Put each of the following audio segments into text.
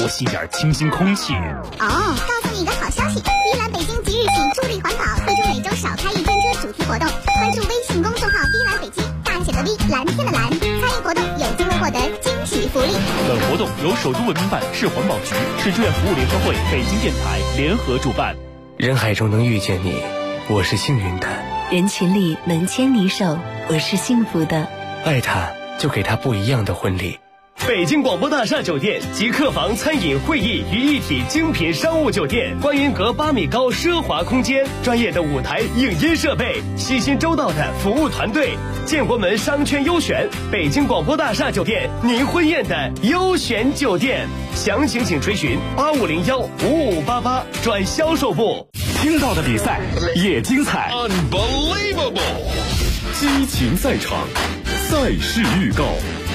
多吸点清新空气。 告诉你一个好消息，依兰北京即日起助力环保，推出每周少开一天车主题活动。关注微信公众号依兰北京，大写的 V， 蓝天的蓝，参与活动有机会获得惊喜福利。 本活动由首都文明办、市环保局、市志愿服务联合会、北京电台联合主办。 人海中能遇见你，我是幸运的； 人群里能牵你手，我是幸福的。 爱他，就给他不一样的婚礼。 北京广播大厦酒店集客房、餐饮、会议于一体精品商务酒店，观云阁8米高奢华空间，专业的舞台影音设备，细心周到的服务团队，建国门商圈优选，北京广播大厦酒店，您婚宴的优选酒店。详情请垂询85015588转销售部。 听到的比赛也精彩 Unbelievable， 激情赛场，赛事预告。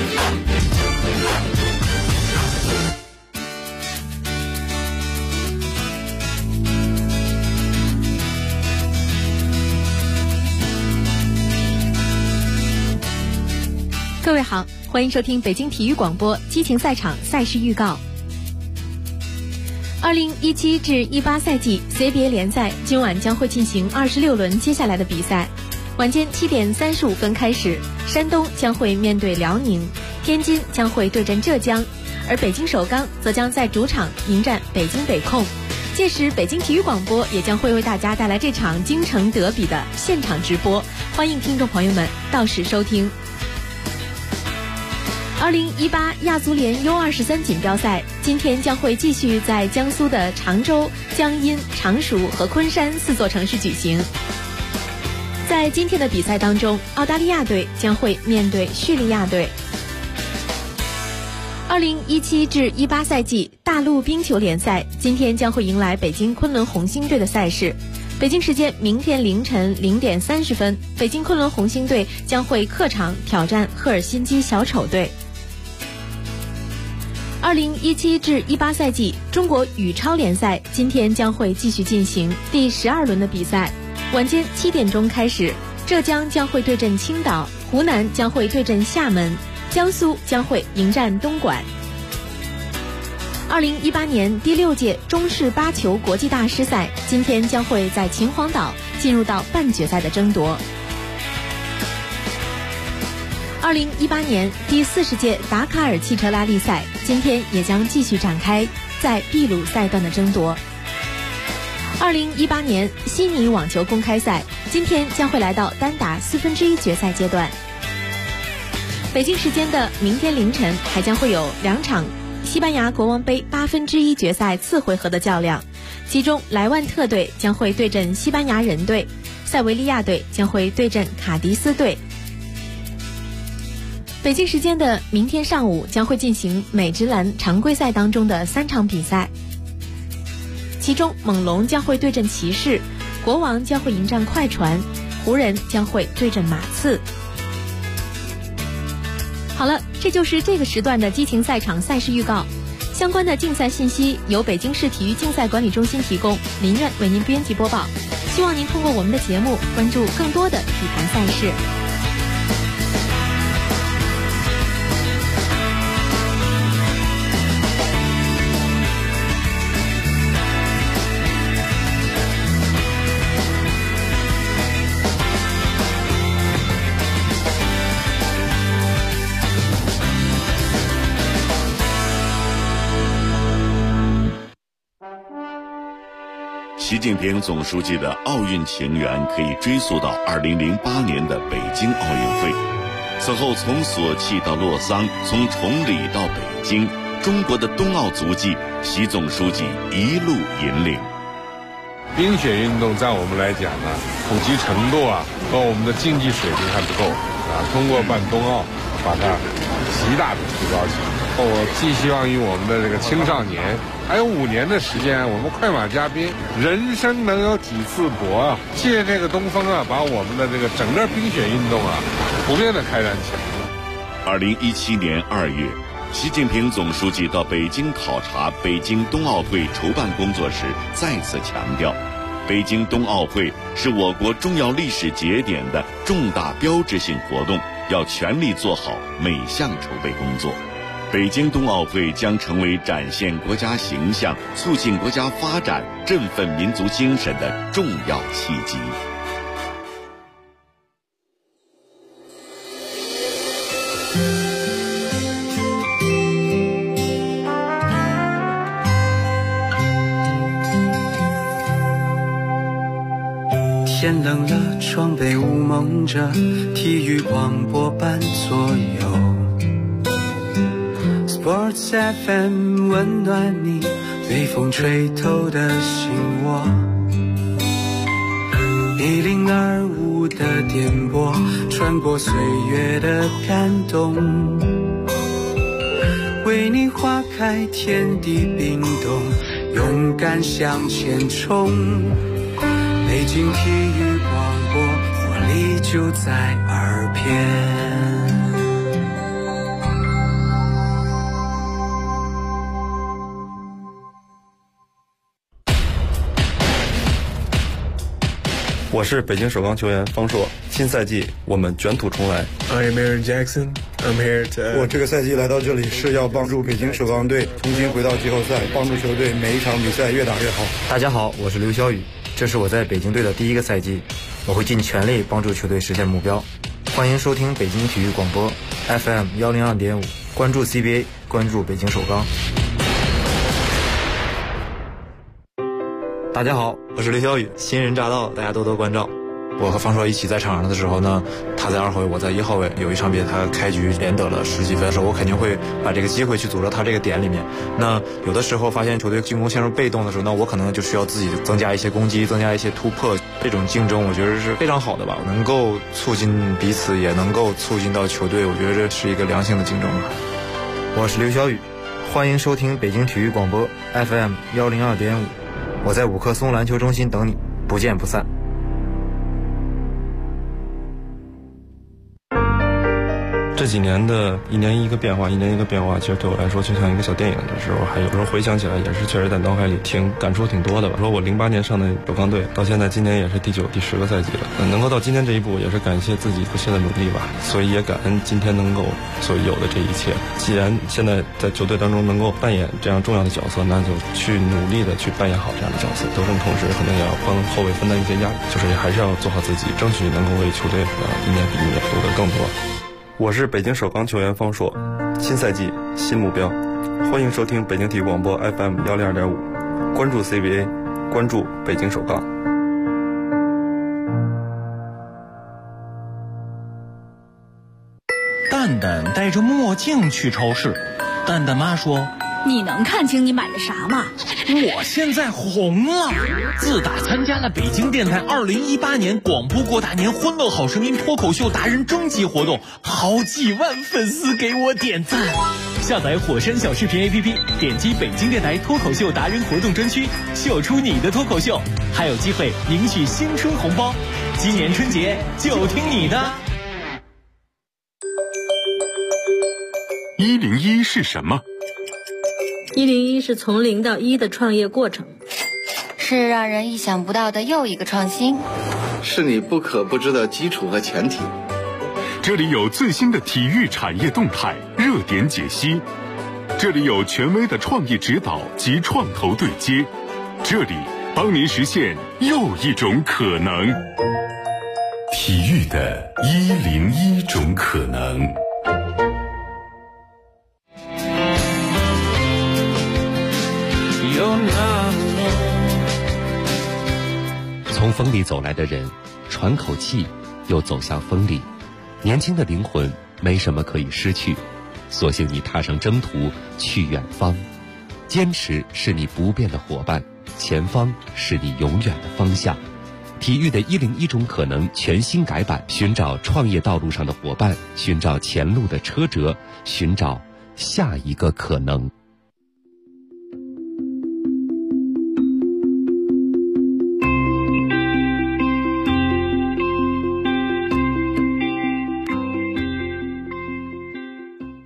各位好，欢迎收听北京体育广播激情赛场赛事预告。2017至18赛季 CBA 联赛今晚将会进行26轮接下来的比赛。晚间7点35分开始，山东将会面对辽宁，天津将会对阵浙江，而北京首钢则将在主场迎战北京北控。届时北京体育广播也将会为大家带来这场京城德比的现场直播，欢迎听众朋友们到时收听。2018亚足联 U23 锦标赛今天将会继续在江苏的常州、江阴、常熟和昆山4座城市举行。在今天的比赛当中，澳大利亚队将会面对叙利亚队。2017至18赛季大陆冰球联赛今天将会迎来北京昆仑红星队的赛事。北京时间明天凌晨0点30分，北京昆仑红星队将会客场挑战赫尔辛基小丑队。2017至18赛季中国羽超联赛今天将会继续进行第12轮的比赛。晚间7点钟开始，浙江将会对阵青岛，湖南将会对阵厦门，江苏将会迎战东莞。2018年第6届中式8球国际大师赛今天将会在秦皇岛进入到半决赛的争夺。2018年第40届达喀尔汽车拉力赛今天也将继续展开在秘鲁赛段的争夺。2018年悉尼网球公开赛今天将会来到单打1/4决赛阶段。北京时间的明天凌晨还将会有2场西班牙国王杯1/8决赛次回合的较量，其中莱万特队将会对阵西班牙人队，塞维利亚队将会对阵卡迪斯队。北京时间的明天上午将会进行美职篮常规赛当中的3场比赛，其中猛龙将会对阵骑士，国王将会迎战快船，湖人将会对阵马刺。好了，这就是这个时段的激情赛场赛事预告。相关的竞赛信息由北京市体育竞赛管理中心提供，林苑为您编辑播报。希望您通过我们的节目关注更多的体坛赛事。 习近平总书记的奥运情缘可以追溯到2008年的北京奥运会。此后从索契到洛桑，从崇礼到北京，中国的冬奥足迹，习总书记一路引领。 冰雪运动在我们来讲呢，普及程度和我们的竞技水平还不够通过办冬奥把它极大的提高起来。我寄希望于我们的这个青少年，还有5年的时间，我们快马加鞭，人生能有几次搏借这个东风把我们的这个整个冰雪运动普遍的开展起来。 2017年2月，习近平总书记到北京考察北京冬奥会筹办工作时，再次强调，北京冬奥会是我国重要历史节点的重大标志性活动，要全力做好每项筹备工作。 北京冬奥会将成为展现国家形象、促进国家发展、振奋民族精神的重要契机。 天冷了，窗被雾蒙着，体育广播伴左右。Sports FM 温暖你，被风吹透的心窝。1025的电波，穿过岁月的感动，为你花开，天地冰冻，勇敢向前冲。北京体育广播，活力就在耳边。 我是北京首钢球员方硕，新赛季我们卷土重来。 I'm Aaron Jackson. I'm here to. 我这个赛季来到这里是要帮助北京首钢队重新回到季后赛，帮助球队每一场比赛越打越好。 大家好，我是刘晓宇，这是我在北京队的第一个赛季，我会尽全力帮助球队实现目标。欢迎收听北京体育广播 FM 102.5，关注 CBA， 关注北京首钢。大家好，我是刘晓宇，新人乍到，大家多多关照。我和方硕一起在场上的时候呢，他在2号位，我在1号位。有一场比赛他开局连得了10几分的时候，我肯定会把这个机会去组织他这个点里面。那有的时候发现球队进攻陷入被动的时候，那我可能就需要自己增加一些攻击，增加一些突破。这种竞争我觉得是非常好的吧，能够促进彼此，也能够促进到球队，我觉得这是一个良性的竞争吧。我是刘晓宇，欢迎收听北京体育广播 FM 102.5，我在五棵松篮球中心等你，不见不散。 这几年的一年一个变化，其实对我来说就像一个小电影的时候，还有时候回想起来也是确实在脑海里感触挺多的吧。说我08年上的首钢队，到现在今年也是第9、第10个赛季了，能够到今天这一步，也是感谢自己不懈的努力吧。所以也感恩今天能够所有的这一切。既然现在在球队当中能够扮演这样重要的角色，那就去努力的去扮演好这样的角色。得胜同时，可能也要帮后卫分担一些压力，就是还是要做好自己，争取能够为球队一年比一年夺得更多。我是北京首钢球员方硕，新赛季新目标，欢迎收听北京体育广播 FM 102.5，关注 CBA， 关注北京首钢。 蛋蛋戴着墨镜去超市，蛋蛋妈说：“ 你能看清你买的啥吗？” 我现在红了！自打参加了北京电台2018年广播过大年欢乐好声音脱口秀达人征集活动，好几万粉丝给我点赞。 下载火山小视频 APP， 点击北京电台脱口秀达人活动专区，秀出你的脱口秀，还有机会领取新春红包。今年春节就听你的。 101是什么 ？101是从0到1的创业过程， 是让人意想不到的又一个创新， 是你不可不知的基础和前提。 这里有最新的体育产业动态、热点解析，这里有权威的创意指导及创投对接，这里帮您实现又一种可能。体育的101种可能。 从风里走来的人，喘口气，又走向风里。年轻的灵魂没什么可以失去，索性你踏上征途，去远方。坚持是你不变的伙伴，前方是你永远的方向。体育的101种可能全新改版，寻找创业道路上的伙伴，寻找前路的车辙，寻找下一个可能。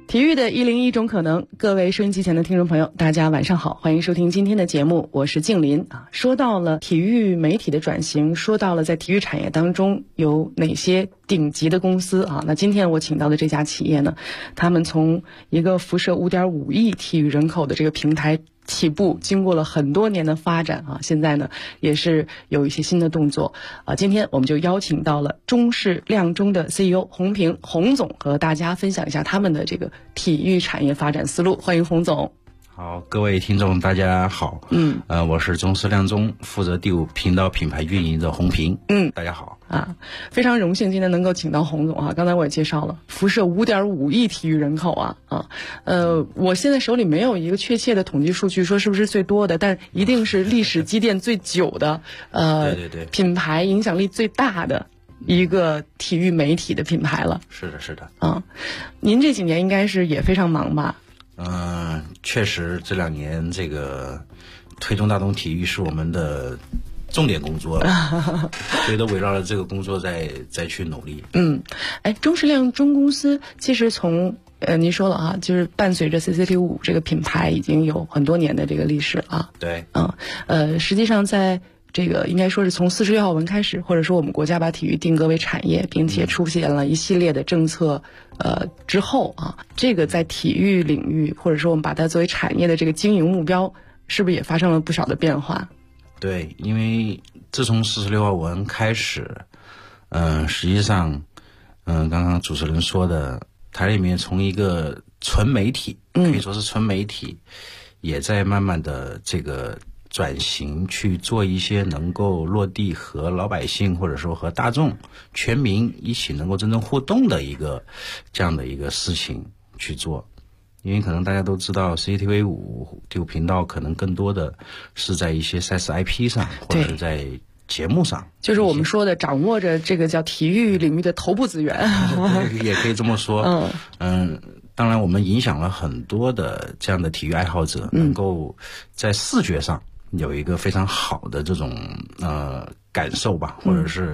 体育的101种可能，各位收音机前的听众朋友，大家晚上好，欢迎收听今天的节目，我是静林啊。说到了体育媒体的转型，说到了在体育产业当中有哪些顶级的公司啊，那今天我请到的这家企业呢，他们从一个辐射5.5亿体育人口的这个平台起步，经过了很多年的发展啊，现在呢也是有一些新的动作啊。今天我们就邀请到了中视亮中的 CEO 洪平洪总，和大家分享一下他们的这个体育产业发展思路。欢迎洪总。 好，各位听众大家好。我是中视亮中负责第5频道品牌运营的洪平。大家好啊，非常荣幸今天能够请到洪总啊。刚才我也介绍了，辐射5.5亿体育人口啊。我现在手里没有一个确切的统计数据说是不是最多的，但一定是历史积淀最久的对品牌影响力最大的一个体育媒体的品牌了。 是的啊。您这几年应该是也非常忙吧？ 确实这2年这个推动大众体育是我们的重点工作了，所以都围绕着这个工作再去努力。 中视亮中公司其实从您说了啊，就是伴随着 CCTV5这个品牌已经有很多年的这个历史了。 对， 实际上在这个应该说是从46号文开始，或者说我们国家把体育定格为产业，并且出现了一系列的政策之后啊，这个在体育领域或者说我们把它作为产业的这个经营目标，是不是也发生了不少的变化？ 对，因为自从46号文开始，实际上刚刚主持人说的，台里面从一个纯媒体，可以说是纯媒体，也在慢慢的这个转型去做一些能够落地和老百姓或者说和大众全民一起能够真正互动的一个这样的一个事情去做。因为可能大家都知道 CCTV5 第5频道可能更多的是在一些赛事 IP 上，或者是在节目上， 就是我们说的掌握着这个叫体育领域的头部资源也可以这么说。当然我们影响了很多的这样的体育爱好者，能够在视觉上有一个非常好的这种感受吧，或者是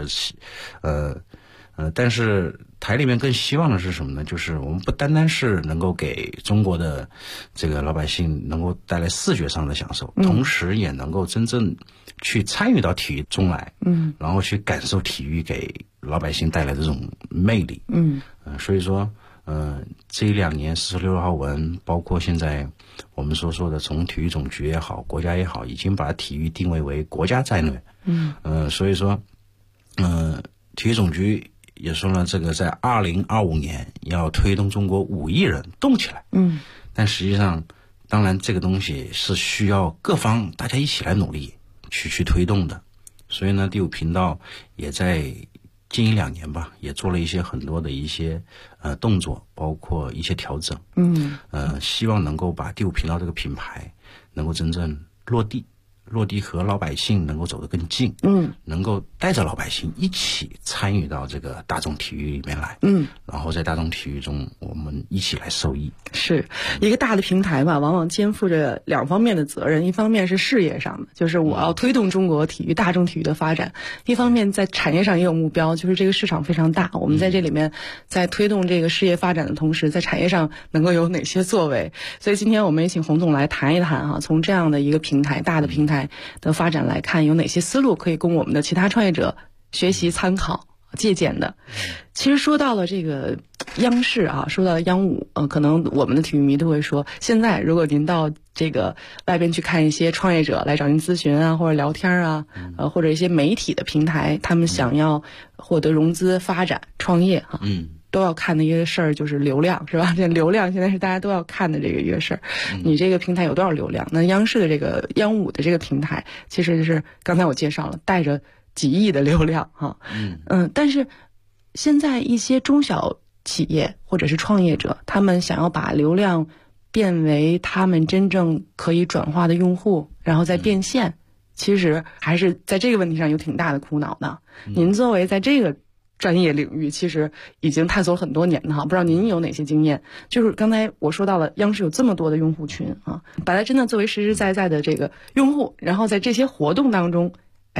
但是台里面更希望的是什么呢？就是我们不单单是能够给中国的这个老百姓能够带来视觉上的享受，同时也能够真正去参与到体育中来，然后去感受体育给老百姓带来的这种魅力。所以说这1-2年46号文，包括现在我们所说的从体育总局也好，国家也好，已经把体育定位为国家战略。所以说体育总局也说了，这个在2025年要推动中国5亿人动起来。但实际上当然这个东西是需要各方大家一起来努力去推动的。所以呢，第5频道也在近1-2年吧，也做了一些很多的一些动作，包括一些调整。希望能够把第5频道这个品牌能够真正落地和老百姓能够走得更近，能够带着老百姓一起参与到这个大众体育里面来，然后在大众体育中我们一起来受益。 是一个大的平台吧，往往肩负着2方面的责任，一方面是事业上的，就是我要推动中国体育大众体育的发展，一方面在产业上也有目标，就是这个市场非常大，我们在这里面在推动这个事业发展的同时，在产业上能够有哪些作为。所以今天我们也请洪总来谈一谈啊，从这样的一个平台，大的平台的发展来看，有哪些思路可以供我们的其他创业者学习参考借鉴的。其实说到了这个央视啊，说到了央5，可能我们的体育迷都会说，现在如果您到这个外边去看一些创业者来找您咨询啊，或者聊天啊，或者一些媒体的平台，他们想要获得融资、发展、创业啊，都要看的一个事儿就是流量，是吧？这流量现在是大家都要看的这个一个事儿。你这个平台有多少流量？那央视的这个央5的这个平台，其实是刚才我介绍了，带着几亿的流量哈。但是现在一些中小企业或者是创业者，他们想要把流量变为他们真正可以转化的用户，然后再变现，其实还是在这个问题上有挺大的苦恼的。您作为在这个专业领域其实已经探索了很多年哈，不知道您有哪些经验？就是刚才我说到了央视有这么多的用户群啊，把它真的作为实实在在的这个用户，然后在这些活动当中，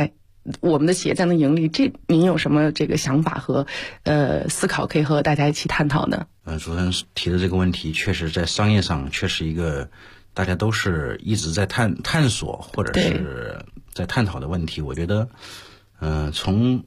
我们的企业才能盈利，这您有什么这个想法和思考可以和大家一起探讨呢？ 主持人提的这个问题，确实在商业上确实一个大家都是一直在探索或者是在探讨的问题。我觉得，从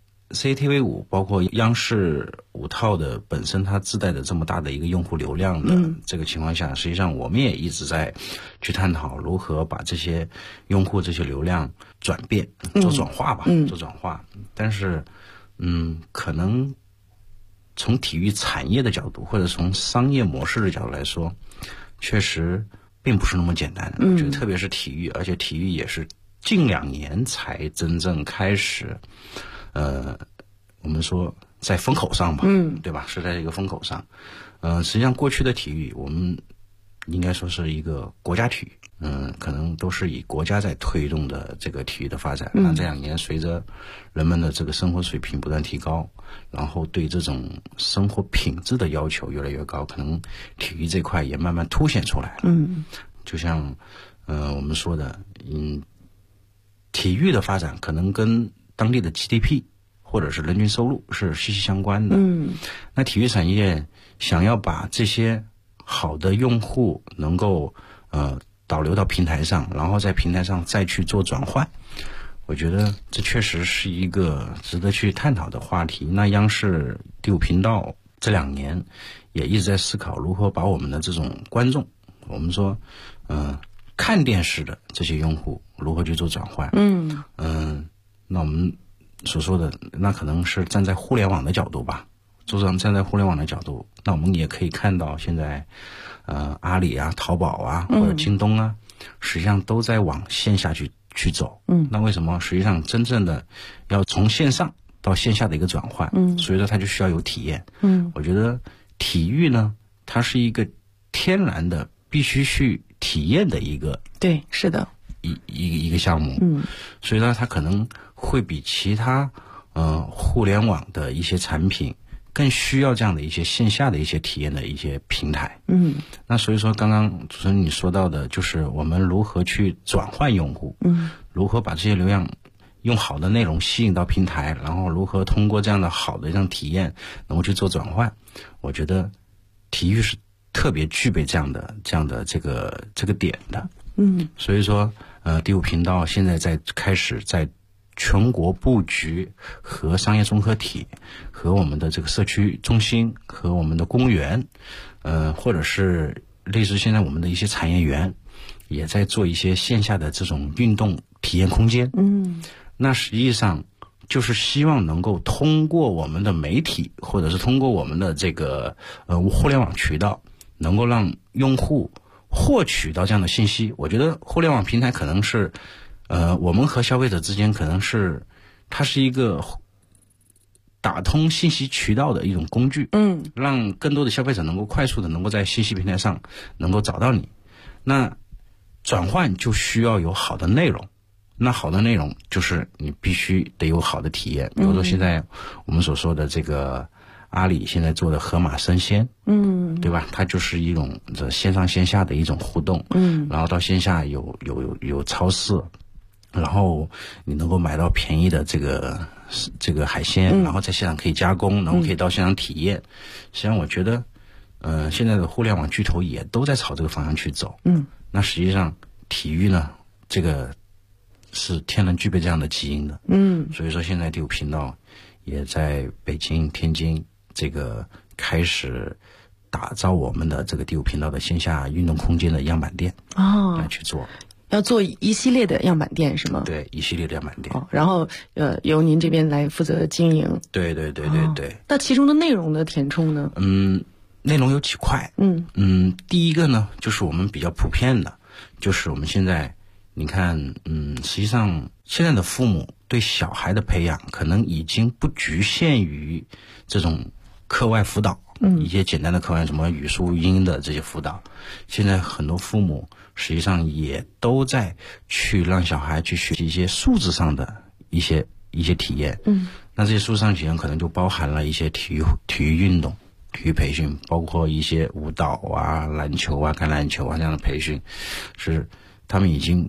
CCTV5 包括央视5套的本身它自带的这么大的一个用户流量的这个情况下，实际上我们也一直在去探讨如何把这些用户这些流量转变做转化吧，做转化。但是可能从体育产业的角度或者从商业模式的角度来说，确实并不是那么简单。我觉得特别是体育，而且体育也是近2年才真正开始我们说在风口上吧，对吧？是在这个风口上。实际上过去的体育我们应该说是一个国家体育，可能都是以国家在推动的这个体育的发展。那这2年随着人们的这个生活水平不断提高，然后对这种生活品质的要求越来越高，可能体育这块也慢慢凸显出来了。就像我们说的，体育的发展可能跟当地的 GDP 或者是人均收入是息息相关的。那体育产业想要把这些好的用户能够导流到平台上，然后在平台上再去做转换，我觉得这确实是一个值得去探讨的话题。那央视第5频道这2年也一直在思考如何把我们的这种观众，我们说看电视的这些用户如何去做转换。那我们所说的那可能是站在互联网的角度吧，站在互联网的角度，那我们也可以看到现在阿里啊、淘宝啊或者京东啊，实际上都在往线下去走。那为什么实际上真正的要从线上到线下的一个转换，所以说它就需要有体验。我觉得体育呢，它是一个天然的必须去体验的一个， 对，是的， 一个项目。所以呢，它可能会比其他互联网的一些产品更需要这样的一些线下的一些体验的一些平台。那所以说刚刚主持人你说到的就是我们如何去转换用户，如何把这些流量用好的内容吸引到平台，然后如何通过这样的好的一种体验能够去做转换。我觉得体育是特别具备这样的这个点的。所以说第5频道现在开始在全国布局和商业综合体和我们的这个社区中心和我们的公园，或者是类似现在我们的一些产业园也在做一些线下的这种运动体验空间。那实际上就是希望能够通过我们的媒体或者是通过我们的这个互联网渠道，能够让用户获取到这样的信息。我觉得互联网平台可能是我们和消费者之间可能是它是一个打通信息渠道的一种工具，让更多的消费者能够快速的能够在信息平台上能够找到你。那转换就需要有好的内容，那好的内容就是你必须得有好的体验。比如说现在我们所说的这个阿里现在做的盒马生鲜，对吧？它就是一种线上线下的一种互动，然后到线下有超市，然后你能够买到便宜的这个海鲜，然后在现场可以加工，然后可以到现场体验。实际上我觉得现在的互联网巨头也都在朝这个方向去走。那实际上体育呢，这个是天然具备这样的基因的。所以说现在第5频道也在北京、天津这个开始打造我们的这个第5频道的线下运动空间的样板店来去做。 要做一系列的样板店是吗？ 对，一系列的样板店。 然后由您这边来负责经营。 对。 那其中的内容的填充呢？ 内容有几块。第一个呢，就是我们比较普遍的，就是我们现在你看，实际上现在的父母对小孩的培养可能已经不局限于这种课外辅导，一些简单的课外什么语数英的这些辅导。现在很多父母实际上也都在去让小孩去学习一些素质上的一些体验。那这些素质上体验可能就包含了一些体育运动、体育培训，包括一些舞蹈啊、篮球啊、橄榄球啊这样的培训，是他们已经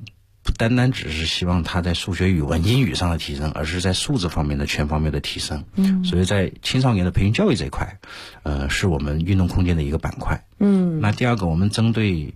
不单单只是希望他在数学、语文、英语上的提升，而是在素质方面的全方面的提升。所以在青少年的培训教育这一块，是我们运动空间的一个板块。那第二个，我们针对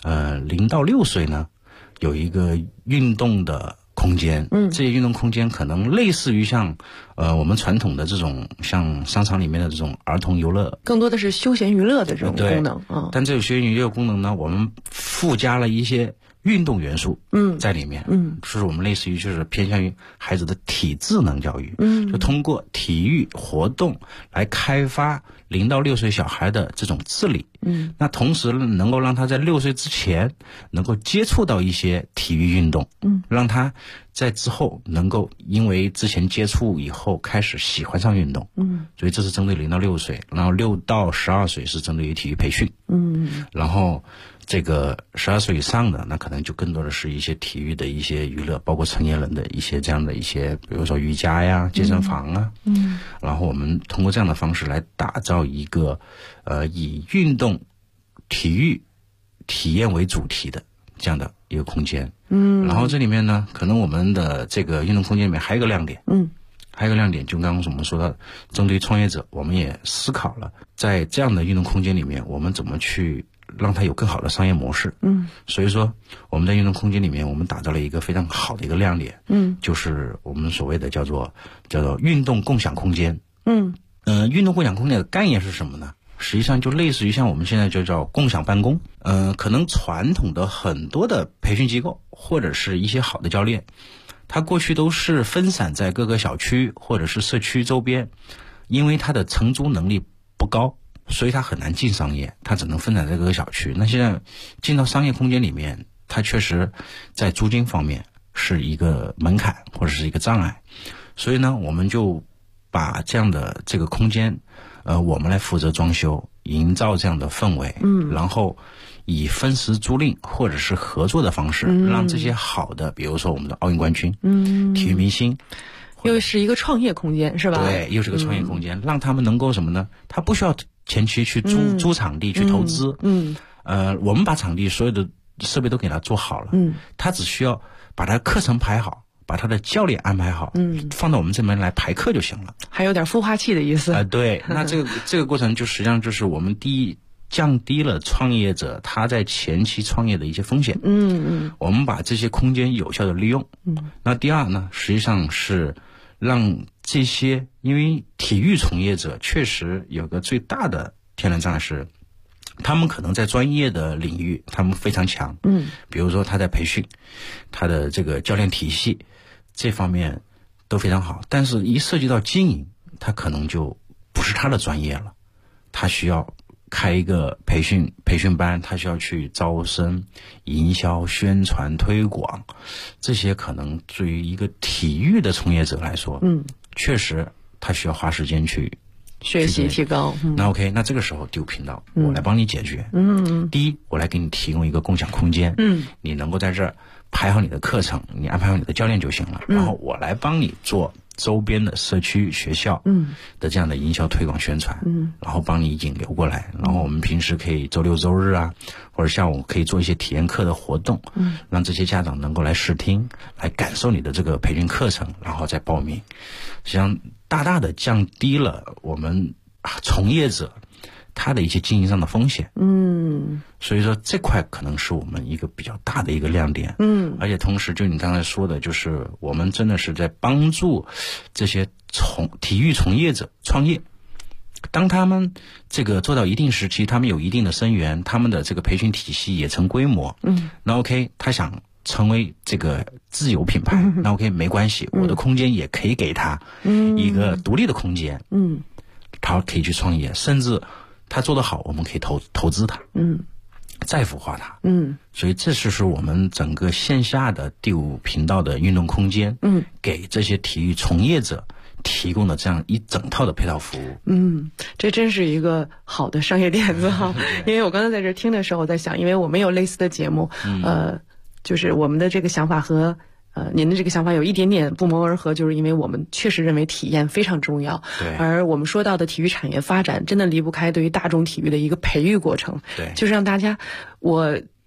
0到6岁呢，有一个运动的空间。这些运动空间可能类似于像我们传统的这种像商场里面的这种儿童游乐， 更多的是休闲娱乐的这种功能。 但这种休闲娱乐功能呢，我们附加了一些运动元素在里面。就是我们类似于就是偏向于孩子的体智能教育。就通过体育活动来开发0到6岁小孩的这种智力。那同时能够让他在6岁之前能够接触到一些体育运动。让他在之后能够因为之前接触以后开始喜欢上运动。所以这是针对0到6岁，然后6到12岁是针对于体育培训。然后这个12岁以上的，那可能就更多的是一些体育的一些娱乐，包括成年人的一些这样的一些，比如说瑜伽呀、健身房啊。然后我们通过这样的方式来打造一个以运动、体育体验为主题的这样的一个空间。然后这里面呢，可能我们的这个运动空间里面还有一个亮点。还有一个亮点，就刚刚我们说到，针对创业者，我们也思考了，在这样的运动空间里面，我们怎么去让它有更好的商业模式。所以说我们在运动空间里面，我们打造了一个非常好的一个亮点。就是我们所谓的叫做运动共享空间。运动共享空间的概念是什么呢？实际上就类似于像我们现在就叫共享办公。可能传统的很多的培训机构或者是一些好的教练，他过去都是分散在各个小区或者是社区周边，因为他的承租能力不高，所以他很难进商业，他只能分散在各个小区。那现在进到商业空间里面，他确实在租金方面是一个门槛或者是一个障碍。所以呢，我们就把这样的这个空间，我们来负责装修，营造这样的氛围。然后以分时租赁或者是合作的方式，让这些好的，比如说我们的奥运冠军、体育明星， 又是一个创业空间，是吧？ 对，又是个创业空间，让他们能够什么呢？他不需要前期去租场地去投资。我们把场地所有的设备都给他做好了。他只需要把他课程排好，把他的教练安排好，放到我们这边来排课就行了。 还有点孵化器的意思。 对，那这个过程就实际上就是我们第一，降低了创业者他在前期创业的一些风险。我们把这些空间有效的利用。那第二呢，实际上是让这些，因为体育从业者确实有个最大的天然障碍是，他们可能在专业的领域他们非常强。比如说他在培训，他的这个教练体系这方面都非常好，但是一涉及到经营，他可能就不是他的专业了，他需要开一个培训班，他需要去招生、营销、宣传、推广，这些可能对于一个体育的从业者来说，确实他需要花时间去学习提高。 那 OK， 那这个时候第五频道，我来帮你解决。第一，我来给你提供一个共享空间。你能够在这儿排好你的课程，你安排好你的教练就行了。然后我来帮你做周边的社区学校的这样的营销推广宣传，然后帮你引流过来。然后我们平时可以周六周日啊，或者下午可以做一些体验课的活动，让这些家长能够来试听，来感受你的这个培训课程，然后再报名。实际上大大的降低了我们从业者他的一些经营上的风险。所以说这块可能是我们一个比较大的一个亮点。而且同时就你刚才说的，就是我们真的是在帮助这些体育从业者创业。当他们这个做到一定时期，他们有一定的生源，他们的这个培训体系也成规模，那 OK， 他想成为这个自有品牌，那 OK 没关系，我的空间也可以给他一个独立的空间，他可以去创业，甚至他做得好，我们可以投资他，再孵化它。所以这是我们整个线下的第五频道的运动空间，给这些体育从业者提供的这样一整套的配套服务。 这真是一个好的商业点子哈。因为我刚才在这听的时候，我在想，因为我们有类似的节目，就是我们的这个想法和您的这个想法有一点点不谋而合，就是因为我们确实认为体验非常重要。 对。 而我们说到的体育产业发展，真的离不开对于大众体育的一个培育过程。 对。 就是让大家，我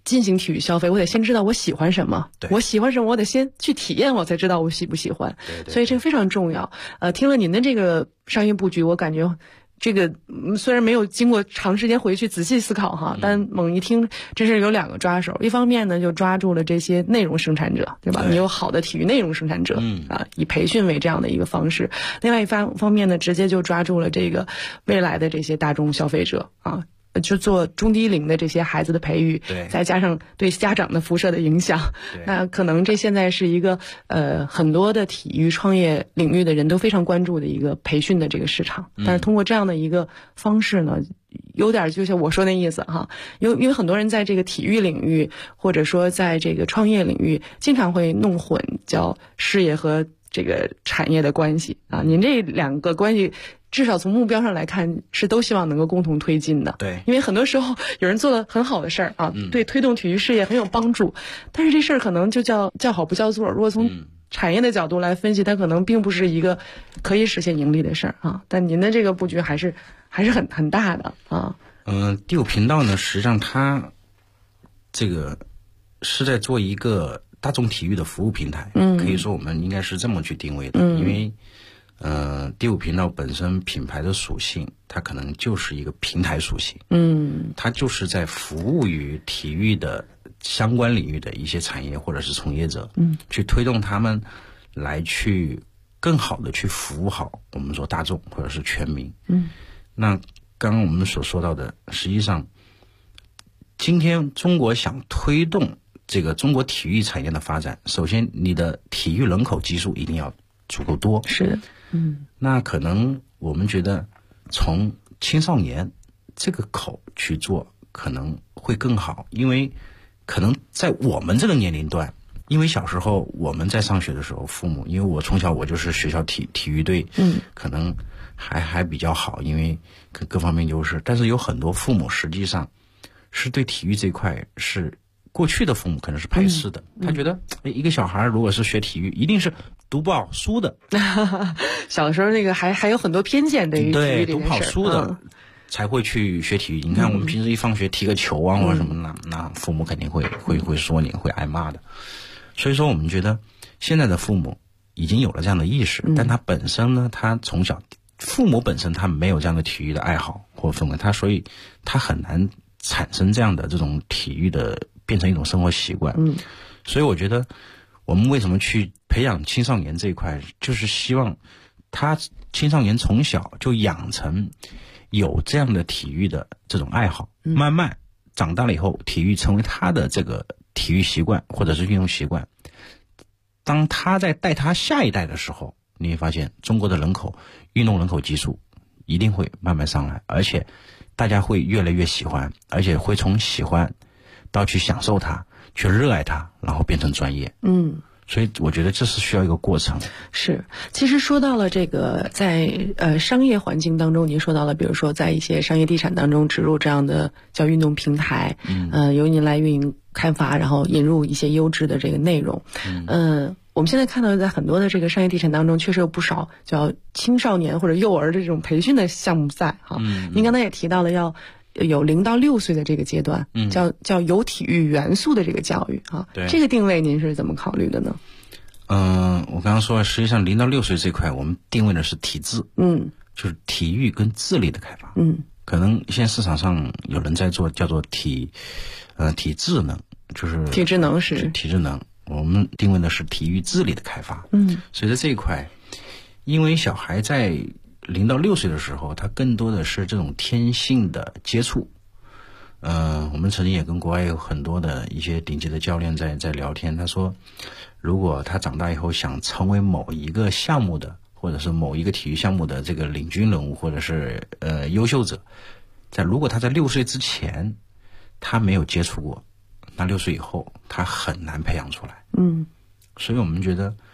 进行体育消费，我得先知道我喜欢什么，我喜欢什么，我得先去体验，我才知道我喜不喜欢。所以这个非常重要。听了您的这个商业布局，我感觉这个虽然没有经过长时间回去仔细思考哈，但猛一听真是有两个抓手。一方面呢，就抓住了这些内容生产者，对吧？你有好的体育内容生产者，以培训为这样的一个方式。另外一方面呢，直接就抓住了这个未来的这些大众消费者啊。就做中低龄的这些孩子的培育，再加上对家长的辐射的影响，那可能这现在是一个很多的体育创业领域的人都非常关注的一个培训的这个市场。但是通过这样的一个方式呢，有点就像我说那意思哈，因为很多人在这个体育领域或者说在这个创业领域，经常会弄混叫事业和这个产业的关系啊。您这两个关系，至少从目标上来看，是都希望能够共同推进的。对，因为很多时候有人做了很好的事儿啊，对推动体育事业很有帮助，但是这事儿可能就叫好不叫座。如果从产业的角度来分析，它可能并不是一个可以实现盈利的事儿啊。但您的这个布局还是很大的啊。 第5频道呢，实际上它这个是在做一个大众体育的服务平台，可以说我们应该是这么去定位的，因为。第5频道本身品牌的属性，它可能就是一个平台属性，它就是在服务于体育的相关领域的一些产业或者是从业者，去推动他们来去更好的去服务好我们说大众或者是全民。那刚刚我们所说到的，实际上今天中国想推动这个中国体育产业的发展，首先你的体育人口基数一定要足够多，是的。那可能我们觉得从青少年这个口去做可能会更好，因为可能在我们这个年龄段，因为小时候我们在上学的时候，父母因为我从小我就是学校体育队，可能还比较好，因为各方面优势，但是有很多父母实际上是对体育这块是过去的父母可能是排斥的，他觉得一个小孩如果是学体育，一定是读不好书的。 小时候那个还有很多偏见对于体育这件事， 读不好书的才会去学体育。你看我们平时一放学踢个球啊或者什么，那父母肯定会说你，会挨骂的。所以说我们觉得现在的父母已经有了这样的意识，但他本身呢，他从小父母本身他没有这样的体育的爱好或氛围，所以他很难产生这样的这种体育的变成一种生活习惯。所以我觉得我们为什么去培养青少年这一块，就是希望他青少年从小就养成有这样的体育的这种爱好，慢慢长大了以后，体育成为他的这个体育习惯或者是运动习惯。当他在带他下一代的时候，你会发现中国的运动人口基数一定会慢慢上来，而且大家会越来越喜欢，而且会从喜欢到去享受它，去热爱它，然后变成专业。所以我觉得这是需要一个过程。是，其实说到了这个在商业环境当中，您说到了比如说在一些商业地产当中植入这样的叫运动平台，由您来运营开发，然后引入一些优质的这个内容。我们现在看到在很多的这个商业地产当中，确实有不少叫青少年或者幼儿的这种培训的项目在哈。您刚才也提到了要有0到6岁的这个阶段，叫有体育元素的这个教育啊。对，这个定位您是怎么考虑的呢？我刚刚说，实际上0到6岁这块，我们定位的是体质，就是体育跟智力的开发。可能现在市场上有人在做叫做体智能，就是体智能是体智能。我们定位的是体育智力的开发。所以在这一块，因为小孩在0到6岁的时候，他更多的是这种天性的接触。我们曾经也跟国外有很多的一些顶级的教练在聊天，他说，如果他长大以后想成为某一个项目的，或者是某一个体育项目的这个领军人物，或者是优秀者，如果他在6岁之前他没有接触过，那6岁以后他很难培养出来。所以我们觉得